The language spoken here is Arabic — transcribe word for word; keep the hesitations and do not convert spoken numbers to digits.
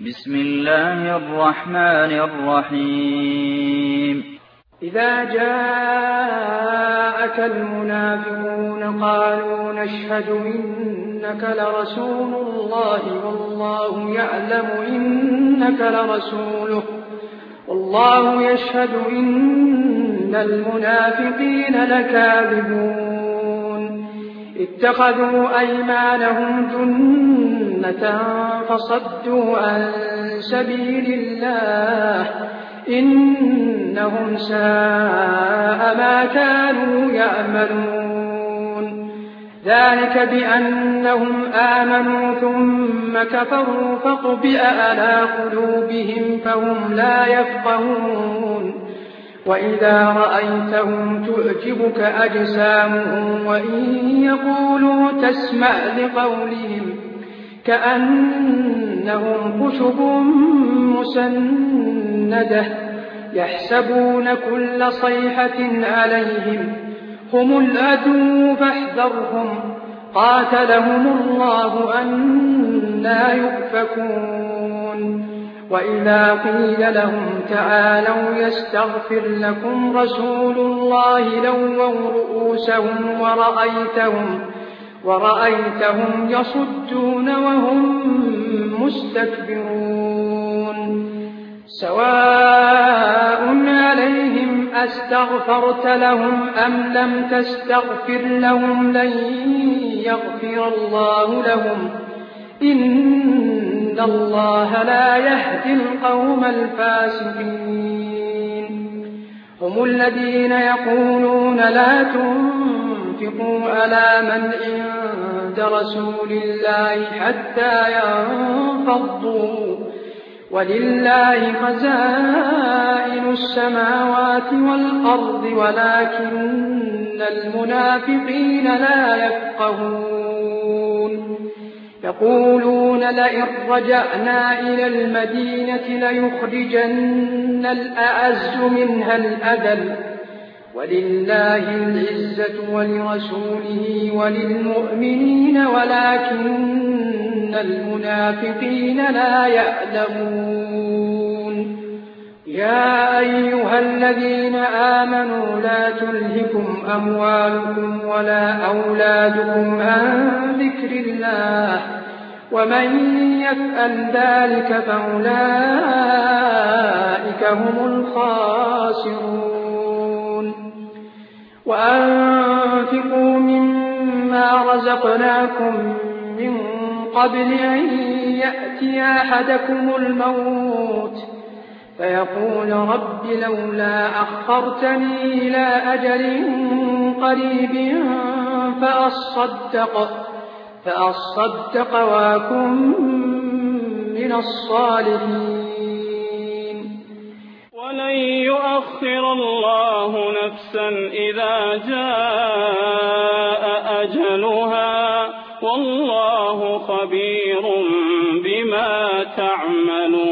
بسم الله الرحمن الرحيم. إذا جاءك المنافقون قالوا نشهد إنك لرسول الله والله يعلم إنك لرسوله والله يشهد إن المنافقين لكاذبون اتخذوا أيمانهم جنة فصدوا عن سبيل الله إنهم ساء ما كانوا يعملون ذلك بأنهم آمنوا ثم كفروا فطبع على قلوبهم فهم لا يفقهون وإذا رأيتهم تعجبك أجسامهم وإن يقولوا تسمع لقولهم كأنهم خشب مسندة يحسبون كل صيحة عليهم هم العدو فاحذرهم قاتلهم الله أنى يؤفكون وإذا قيل لهم تعالوا يستغفر لكم رسول الله لووا رؤوسهم ورأيتهم ورأيتهم يصدون وهم مستكبرون سواء عليهم أستغفرت لهم أم لم تستغفر لهم لن يغفر الله لهم إن الله لا يهدي القوم الفاسقين هم الذين يقولون لا تنفقوا على من عند رسول الله حتى ينفضوا ولله خزائن السماوات والأرض ولكن المنافقين لا يفقهون يقولون لئن رجعنا إلى المدينة ليخرجن الأعز منها الأذل ولله العزة ولرسوله وللمؤمنين ولكن المنافقين لا يعلمون يا أيها الذين آمنوا لا تلهكم أموالكم ولا أولادكم عن ذكر الله ومن يفعل ذلك فأولئك هم الخاسرون وأنفقوا مما رزقناكم من قبل أن يأتي أحدكم الموت فيقول رب لولا أخرتني إلى أجل قريب فأصدق فأصدق وأكن من الصالحين ولن يؤخر الله نفسا إذا جاء أجلها والله خبير بما تعملون.